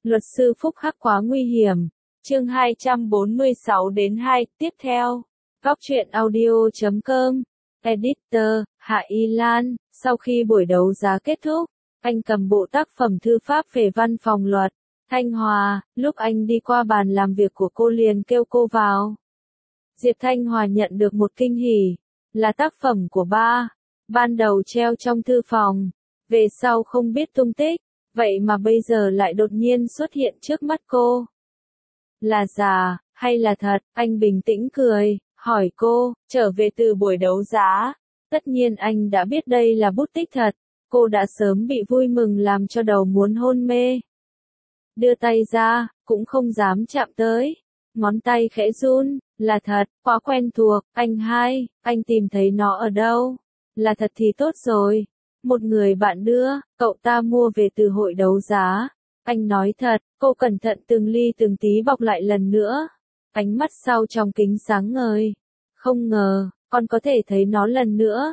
Luật sư Phúc Hắc quá nguy hiểm. Chương 246 đến 2, tiếp theo. Góc truyện audio.com. Editor, Hạ Y Lan. Sau khi buổi đấu giá kết thúc, anh cầm bộ tác phẩm thư pháp về văn phòng luật Thanh Hòa, lúc anh đi qua bàn làm việc của cô liền kêu cô vào. Diệp Thanh Hòa nhận được một kinh hỉ, là tác phẩm của ba, ban đầu treo trong thư phòng, về sau không biết tung tích, vậy mà bây giờ lại đột nhiên xuất hiện trước mắt cô. Là giả, hay là thật? Anh bình tĩnh cười, hỏi cô, trở về từ buổi đấu giá. Tất nhiên anh đã biết đây là bút tích thật, cô đã sớm bị vui mừng làm cho đầu muốn hôn mê. Đưa tay ra, cũng không dám chạm tới. Ngón tay khẽ run, là thật, quá quen thuộc, anh tìm thấy nó ở đâu? Là thật thì tốt rồi. Một người bạn đưa, cậu ta mua về từ hội đấu giá. Anh nói thật, cô cẩn thận từng ly từng tí bọc lại lần nữa. Ánh mắt sau trong kính sáng ngời. Không ngờ, con có thể thấy nó lần nữa.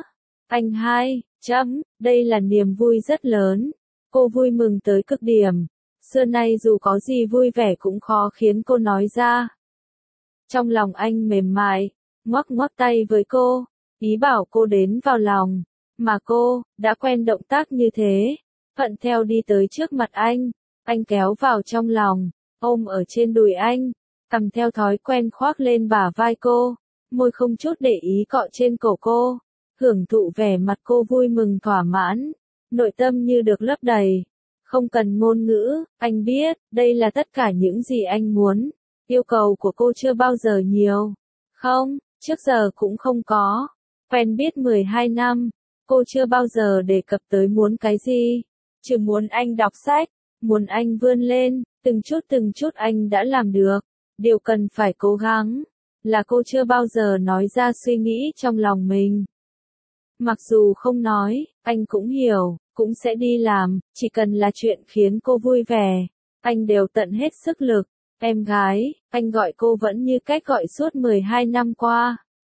Đây là niềm vui rất lớn. Cô vui mừng tới cực điểm. Xưa nay dù có gì vui vẻ cũng khó khiến cô nói ra. Trong lòng anh mềm mại, ngoắc ngoắc tay với cô, ý bảo cô đến vào lòng. Mà cô, đã quen động tác như thế, thuận theo đi tới trước mặt anh kéo vào trong lòng, ôm ở trên đùi anh, cầm theo thói quen khoác lên bả vai cô, môi không chút để ý cọ trên cổ cô, hưởng thụ vẻ mặt cô vui mừng thỏa mãn, nội tâm như được lấp đầy. Không cần ngôn ngữ, anh biết, đây là tất cả những gì anh muốn. Yêu cầu của cô chưa bao giờ nhiều. Không, trước giờ cũng không có. Quen biết 12 năm, cô chưa bao giờ đề cập tới muốn cái gì. Chỉ muốn anh đọc sách, muốn anh vươn lên, từng chút anh đã làm được. Điều cần phải cố gắng, là cô chưa bao giờ nói ra suy nghĩ trong lòng mình. Mặc dù không nói, anh cũng hiểu, cũng sẽ đi làm, chỉ cần là chuyện khiến cô vui vẻ. Anh đều tận hết sức lực. Em gái, anh gọi cô vẫn như cách gọi suốt 12 năm qua.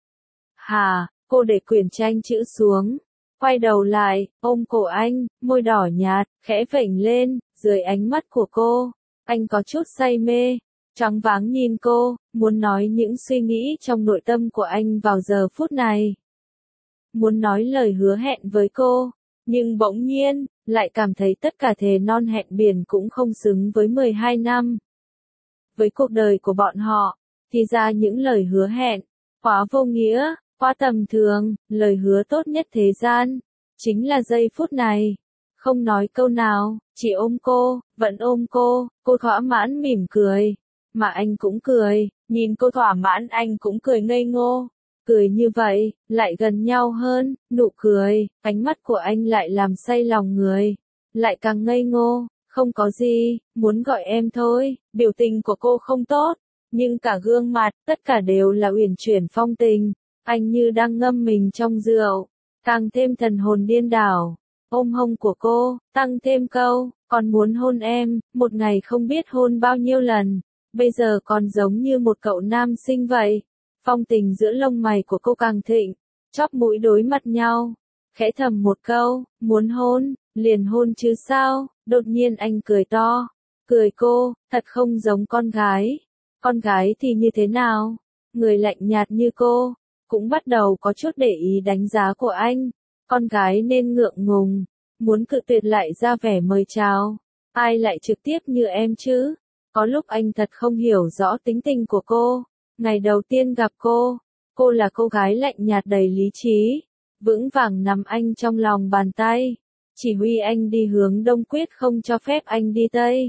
Hà, cô để quyển tranh chữ xuống, quay đầu lại, ôm cổ anh, môi đỏ nhạt, khẽ vểnh lên, dưới ánh mắt của cô. Anh có chút say mê, choáng váng nhìn cô, muốn nói những suy nghĩ trong nội tâm của anh vào giờ phút này. Muốn nói lời hứa hẹn với cô, nhưng bỗng nhiên, lại cảm thấy tất cả thề non hẹn biển cũng không xứng với 12 năm. Với cuộc đời của bọn họ, thì ra những lời hứa hẹn, quá vô nghĩa, quá tầm thường, lời hứa tốt nhất thế gian, chính là giây phút này. Không nói câu nào, chỉ ôm cô, vẫn ôm cô thỏa mãn mỉm cười. Mà anh cũng cười, nhìn cô thỏa mãn anh cũng cười ngây ngô. Cười như vậy, lại gần nhau hơn, nụ cười, ánh mắt của anh lại làm say lòng người, lại càng ngây ngô. Không có gì, muốn gọi em thôi. Biểu tình của cô không tốt, nhưng cả gương mặt, tất cả đều là uyển chuyển phong tình. Anh như đang ngâm mình trong rượu, càng thêm thần hồn điên đảo. Ôm hông của cô, tăng thêm câu, còn muốn hôn em, một ngày không biết hôn bao nhiêu lần. Bây giờ còn giống như một cậu nam sinh vậy. Phong tình giữa lông mày của cô càng thịnh, chóp mũi đối mặt nhau. Khẽ thầm một câu, muốn hôn, liền hôn chứ sao. Đột nhiên anh cười to, cười cô, thật không giống con gái. Con gái thì như thế nào? Người lạnh nhạt như cô, cũng bắt đầu có chút để ý đánh giá của anh. Con gái nên ngượng ngùng, muốn cự tuyệt lại ra vẻ mời chào. Ai lại trực tiếp như em chứ? Có lúc anh thật không hiểu rõ tính tình của cô. Ngày đầu tiên gặp cô là cô gái lạnh nhạt đầy lý trí, vững vàng nắm anh trong lòng bàn tay. Chỉ huy anh đi hướng đông quyết không cho phép anh đi tây.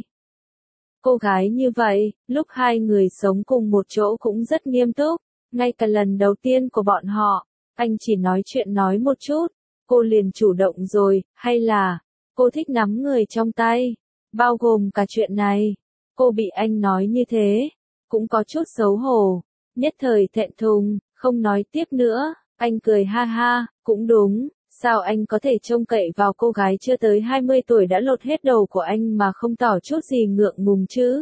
Cô gái như vậy, lúc hai người sống cùng một chỗ cũng rất nghiêm túc. Ngay cả lần đầu tiên của bọn họ, anh chỉ nói chuyện nói một chút, cô liền chủ động rồi, hay là, cô thích nắm người trong tay, bao gồm cả chuyện này. Cô bị anh nói như thế, cũng có chút xấu hổ, nhất thời thẹn thùng, không nói tiếp nữa. Anh cười ha ha, cũng đúng. Sao anh có thể trông cậy vào cô gái chưa tới 20 tuổi đã lột hết đầu của anh mà không tỏ chút gì ngượng ngùng chứ?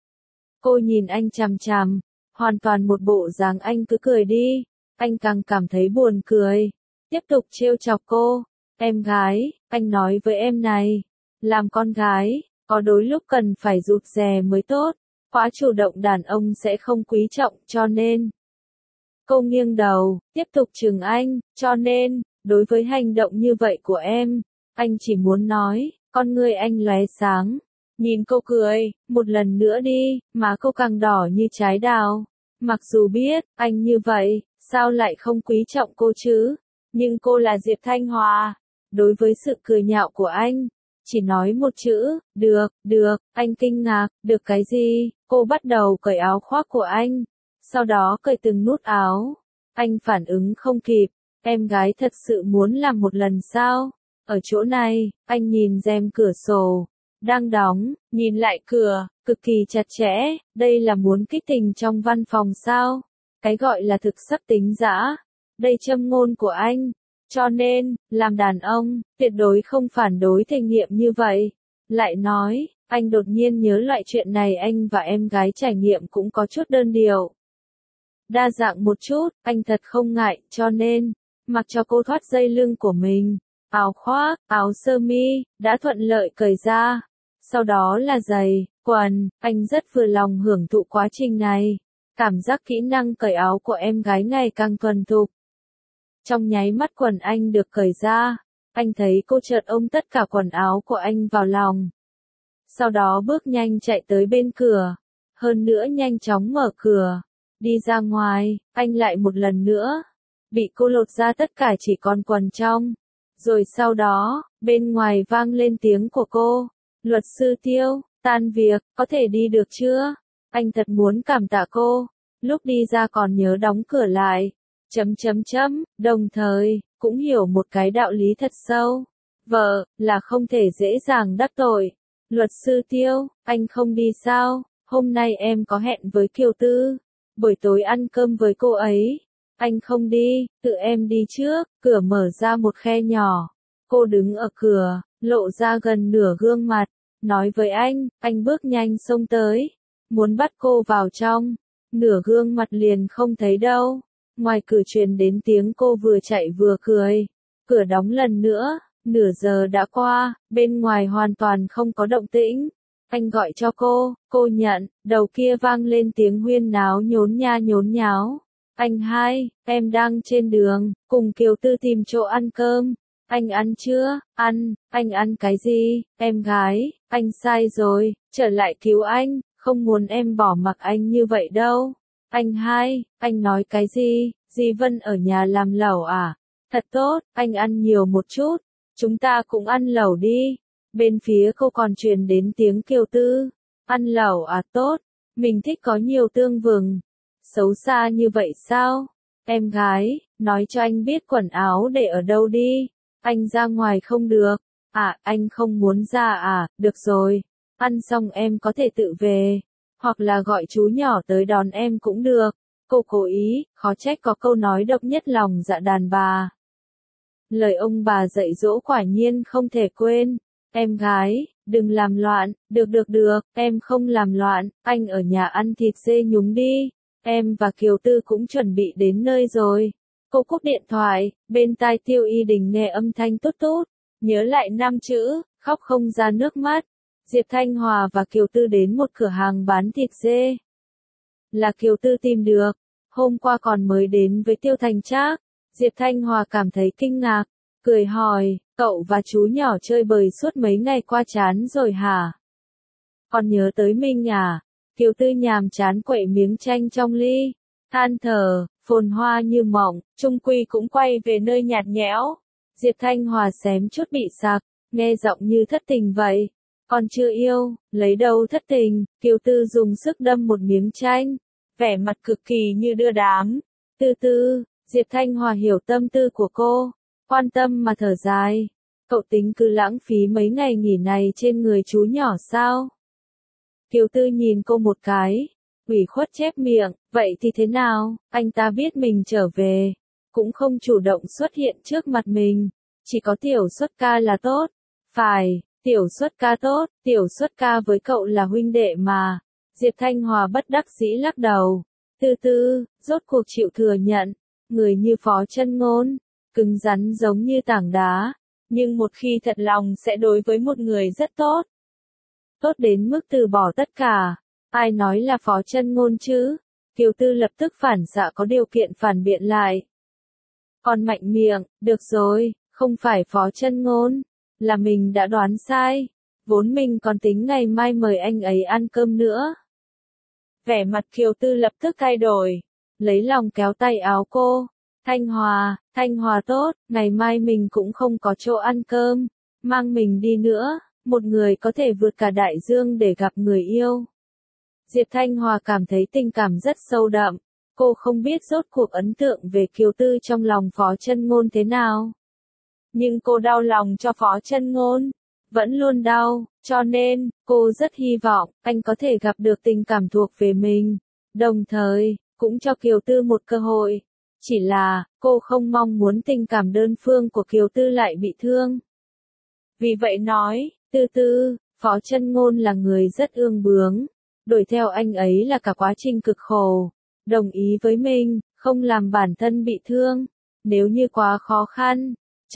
Cô nhìn anh chằm chằm, hoàn toàn một bộ dáng anh cứ cười đi. Anh càng cảm thấy buồn cười, tiếp tục trêu chọc cô. Em gái, anh nói với em này, làm con gái, có đôi lúc cần phải rụt rè mới tốt, quá chủ động đàn ông sẽ không quý trọng cho nên. Cô nghiêng đầu, tiếp tục chừng anh, cho nên, đối với hành động như vậy của em, anh chỉ muốn nói, con ngươi anh lóe sáng. Nhìn cô cười, một lần nữa đi, má cô càng đỏ như trái đào. Mặc dù biết, anh như vậy, sao lại không quý trọng cô chứ? Nhưng cô là Diệp Thanh Hòa. Đối với sự cười nhạo của anh, chỉ nói một chữ, được, anh kinh ngạc, được cái gì? Cô bắt đầu cởi áo khoác của anh, sau đó cởi từng nút áo. Anh phản ứng không kịp, em gái thật sự muốn làm một lần sao? Ở chỗ này, anh nhìn rèm cửa sổ, đang đóng, nhìn lại cửa, cực kỳ chặt chẽ, đây là muốn kích tình trong văn phòng sao? Cái gọi là thực sắc tính dã, đây châm ngôn của anh. Cho nên, làm đàn ông, tuyệt đối không phản đối thể nghiệm như vậy. Lại nói, anh đột nhiên nhớ lại chuyện này anh và em gái trải nghiệm cũng có chút đơn điệu. Đa dạng một chút, anh thật không ngại, cho nên, mặc cho cô thoát dây lưng của mình, áo khoác, áo sơ mi, đã thuận lợi cởi ra. Sau đó là giày, quần, anh rất vừa lòng hưởng thụ quá trình này. Cảm giác kỹ năng cởi áo của em gái ngày càng thuần thục. Trong nháy mắt quần anh được cởi ra, anh thấy cô chợt ôm tất cả quần áo của anh vào lòng. Sau đó bước nhanh chạy tới bên cửa, hơn nữa nhanh chóng mở cửa, đi ra ngoài, anh lại một lần nữa, bị cô lột ra tất cả chỉ còn quần trong. Rồi sau đó, bên ngoài vang lên tiếng của cô, luật sư Tiêu, tan việc, có thể đi được chưa? Anh thật muốn cảm tạ cô, lúc đi ra còn nhớ đóng cửa lại. Đồng thời, cũng hiểu một cái đạo lý thật sâu. Vợ, là không thể dễ dàng đắc tội. Luật sư Tiêu, anh không đi sao? Hôm nay em có hẹn với Kiều Tư. Buổi tối ăn cơm với cô ấy. Anh không đi, tự em đi trước. Cửa mở ra một khe nhỏ. Cô đứng ở cửa, lộ ra gần nửa gương mặt. Nói với anh bước nhanh xông tới. Muốn bắt cô vào trong. Nửa gương mặt liền không thấy đâu. Ngoài cửa truyền đến tiếng cô vừa chạy vừa cười. Cửa đóng lần nữa, nửa giờ đã qua, bên ngoài hoàn toàn không có động tĩnh. Anh gọi cho cô nhận, đầu kia vang lên tiếng huyên náo nhốn nháo. Anh hai, em đang trên đường, cùng Kiều Tư tìm chỗ ăn cơm. Anh ăn chưa? Ăn, anh ăn cái gì? Em gái, anh sai rồi, trở lại cứu anh, không muốn em bỏ mặc anh như vậy đâu. Anh hai, anh nói cái gì? Di Vân ở nhà làm lẩu à? Thật tốt, anh ăn nhiều một chút. Chúng ta cũng ăn lẩu đi. Bên phía cô còn truyền đến tiếng Kiều Tư. Ăn lẩu à, tốt. Mình thích có nhiều tương vừng. Xấu xa như vậy sao? Em gái, nói cho anh biết quần áo để ở đâu đi. Anh ra ngoài không được. À, anh không muốn ra à, được rồi. Ăn xong em có thể tự về. Hoặc là gọi chú nhỏ tới đón em cũng được. Cô cố ý, khó trách có câu nói độc nhất lòng dạ đàn bà. Lời ông bà dạy dỗ quả nhiên không thể quên. Em gái, đừng làm loạn, được, em không làm loạn, anh ở nhà ăn thịt dê nhúng đi. Em và Kiều Tư cũng chuẩn bị đến nơi rồi. Cô cúp điện thoại, bên tai Tiêu Y Đình nghe âm thanh tút tút, nhớ lại 5 chữ, khóc không ra nước mắt. Diệp Thanh Hòa và Kiều Tư đến một cửa hàng bán thịt dê. Là Kiều Tư tìm được, hôm qua còn mới đến với Tiêu Thành Trác. Diệp Thanh Hòa cảm thấy kinh ngạc, cười hỏi, cậu và chú nhỏ chơi bời suốt mấy ngày qua chán rồi hả? Còn nhớ tới mình à? Kiều Tư nhàm chán quậy miếng chanh trong ly, than thở, phồn hoa như mộng, chung quy cũng quay về nơi nhạt nhẽo. Diệp Thanh Hòa xém chút bị sặc, nghe giọng như thất tình vậy. Còn chưa yêu, lấy đâu thất tình? Kiều Tư dùng sức đâm một miếng chanh, vẻ mặt cực kỳ như đưa đám. Tư, Diệp Thanh Hòa hiểu tâm tư của cô, quan tâm mà thở dài. Cậu tính cứ lãng phí mấy ngày nghỉ này trên người chú nhỏ sao? Kiều Tư nhìn cô một cái, ủy khuất chép miệng, vậy thì thế nào? Anh ta biết mình trở về, cũng không chủ động xuất hiện trước mặt mình, chỉ có Tiểu Xuất Ca là tốt. Phải, Tiểu Xuất Ca tốt, Tiểu Xuất Ca với cậu là huynh đệ mà. Diệp Thanh Hòa bất đắc dĩ lắc đầu. Tư, rốt cuộc chịu thừa nhận, người như Phó Chân Ngôn, cứng rắn giống như tảng đá, nhưng một khi thật lòng sẽ đối với một người rất tốt. tốt đến mức từ bỏ tất cả. Ai nói là Phó Chân Ngôn chứ? Kiều Tư lập tức phản xạ có điều kiện phản biện lại. Còn mạnh miệng, được rồi, không phải Phó Chân Ngôn, là mình đã đoán sai. Vốn mình còn tính ngày mai mời anh ấy ăn cơm nữa. Vẻ mặt Kiều Tư lập tức thay đổi, lấy lòng kéo tay áo cô. Thanh Hòa tốt, ngày mai mình cũng không có chỗ ăn cơm, mang mình đi nữa, một người có thể vượt cả đại dương để gặp người yêu. Diệp Thanh Hòa cảm thấy tình cảm rất sâu đậm, cô không biết rốt cuộc ấn tượng về Kiều Tư trong lòng Phó Chân Ngôn thế nào. Nhưng cô đau lòng cho Phó Chân Ngôn, vẫn luôn đau, cho nên, cô rất hy vọng, anh có thể gặp được tình cảm thuộc về mình, đồng thời, cũng cho Kiều Tư một cơ hội. Chỉ là, cô không mong muốn tình cảm đơn phương của Kiều Tư lại bị thương. Vì vậy nói, Tư, Phó Chân Ngôn là người rất ương bướng, đuổi theo anh ấy là cả quá trình cực khổ, đồng ý với mình, không làm bản thân bị thương, nếu như quá khó khăn,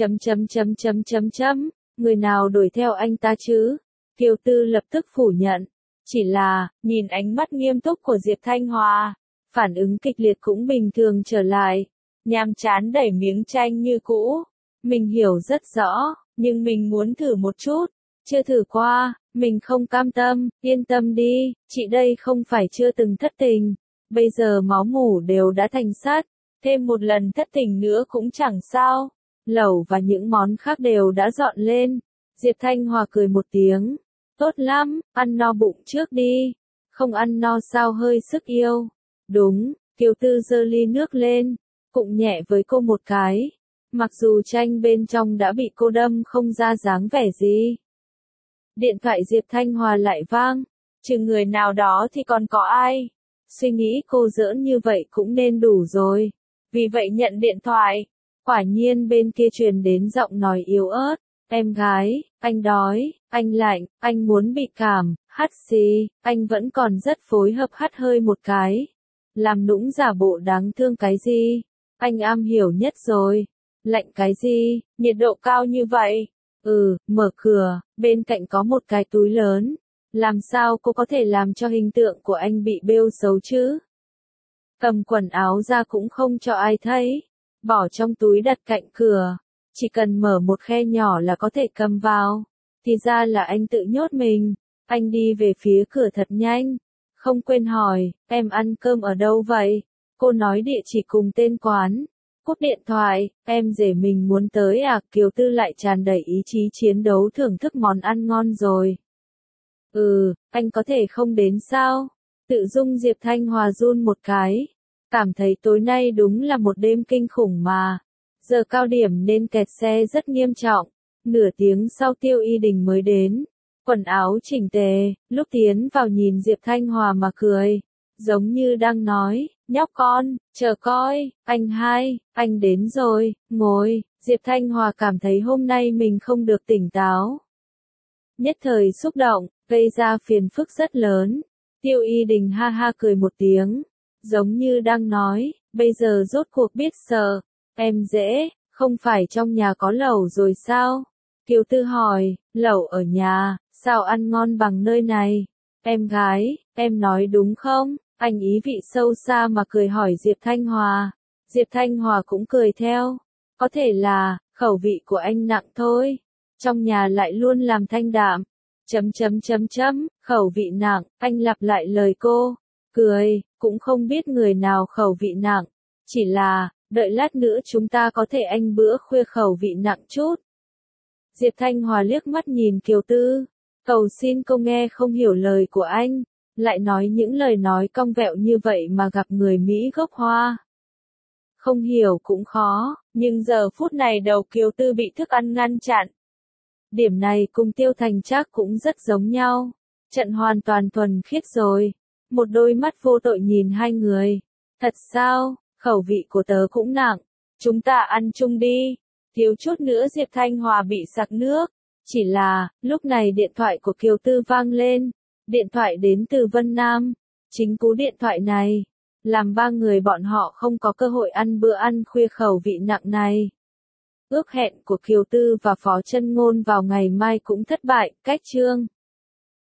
người nào đuổi theo anh ta chứ? Kiều Tư lập tức phủ nhận, chỉ là, nhìn ánh mắt nghiêm túc của Diệp Thanh Hòa, phản ứng kịch liệt cũng bình thường trở lại, nhàm chán đẩy miếng chanh như cũ. Mình hiểu rất rõ, nhưng mình muốn thử một chút, chưa thử qua, mình không cam tâm, yên tâm đi, chị đây không phải chưa từng thất tình, bây giờ máu mủ đều đã thành sắt, thêm một lần thất tình nữa cũng chẳng sao. Lẩu và những món khác đều đã dọn lên. Diệp Thanh Hòa cười một tiếng, tốt lắm, ăn no bụng trước đi, không ăn no sao hơi sức yêu. Đúng, Kiều Tư giơ ly nước lên, cụng nhẹ với cô một cái, mặc dù chanh bên trong đã bị cô đâm không ra dáng vẻ gì. Điện thoại Diệp Thanh Hòa lại vang, trừ người nào đó thì còn có ai. Suy nghĩ cô giỡn như vậy cũng nên đủ rồi, vì vậy nhận điện thoại. Quả nhiên bên kia truyền đến giọng nói yếu ớt, em gái, anh đói, anh lạnh, anh muốn bị cảm, hắt xì, anh vẫn còn rất phối hợp hắt hơi một cái. Làm nũng giả bộ đáng thương cái gì, anh am hiểu nhất rồi. Lạnh cái gì, nhiệt độ cao như vậy. Mở cửa, bên cạnh có một cái túi lớn. Làm sao cô có thể làm cho hình tượng của anh bị bêu xấu chứ? Cầm quần áo ra cũng không cho ai thấy. Bỏ trong túi đặt cạnh cửa, chỉ cần mở một khe nhỏ là có thể cầm vào. Thì ra là anh tự nhốt mình. Anh đi về phía cửa thật nhanh, không quên hỏi, em ăn cơm ở đâu vậy? Cô nói địa chỉ cùng tên quán. Cúp điện thoại, em rể mình muốn tới à? Kiều Tư lại tràn đầy ý chí chiến đấu thưởng thức món ăn ngon rồi. Anh có thể không đến sao? Tự dưng Diệp Thanh Hòa run một cái. Cảm thấy tối nay đúng là một đêm kinh khủng mà. Giờ cao điểm nên kẹt xe rất nghiêm trọng. Nửa tiếng sau Tiêu Y Đình mới đến. Quần áo chỉnh tề, lúc tiến vào nhìn Diệp Thanh Hòa mà cười. Giống như đang nói, nhóc con, chờ coi, anh đến rồi, ngồi. Diệp Thanh Hòa cảm thấy hôm nay mình không được tỉnh táo. Nhất thời xúc động, gây ra phiền phức rất lớn. Tiêu Y Đình ha ha cười một tiếng. Giống như đang nói, bây giờ rốt cuộc biết sợ. Em dễ, không phải trong nhà có lẩu rồi sao? Kiều Tư hỏi, lẩu ở nhà, sao ăn ngon bằng nơi này? Em gái, em nói đúng không? Anh ý vị sâu xa mà cười hỏi Diệp Thanh Hòa. Diệp Thanh Hòa cũng cười theo. Có thể là, khẩu vị của anh nặng thôi. Trong nhà lại luôn làm thanh đạm. Khẩu vị nặng, anh lặp lại lời cô. Cười, cũng không biết người nào khẩu vị nặng. Chỉ là, đợi lát nữa chúng ta có thể ăn bữa khuya khẩu vị nặng chút. Diệp Thanh Hòa liếc mắt nhìn Kiều Tư. Cầu xin cô nghe không hiểu lời của anh. Lại nói những lời nói cong vẹo như vậy mà gặp người Mỹ gốc Hoa. Không hiểu cũng khó, nhưng giờ phút này đầu Kiều Tư bị thức ăn ngăn chặn. Điểm này cùng Tiêu Thành Trác cũng rất giống nhau. Trận hoàn toàn thuần khiết rồi. Một đôi mắt vô tội nhìn hai người. Thật sao, khẩu vị của tớ cũng nặng. Chúng ta ăn chung đi. Thiếu chút nữa Diệp Thanh Hòa bị sặc nước. Chỉ là, lúc này điện thoại của Kiều Tư vang lên. Điện thoại đến từ Vân Nam. Chính cú điện thoại này, làm ba người bọn họ không có cơ hội ăn bữa ăn khuya khẩu vị nặng này. Ước hẹn của Kiều Tư và Phó Chân Ngôn vào ngày mai cũng thất bại, cách chương.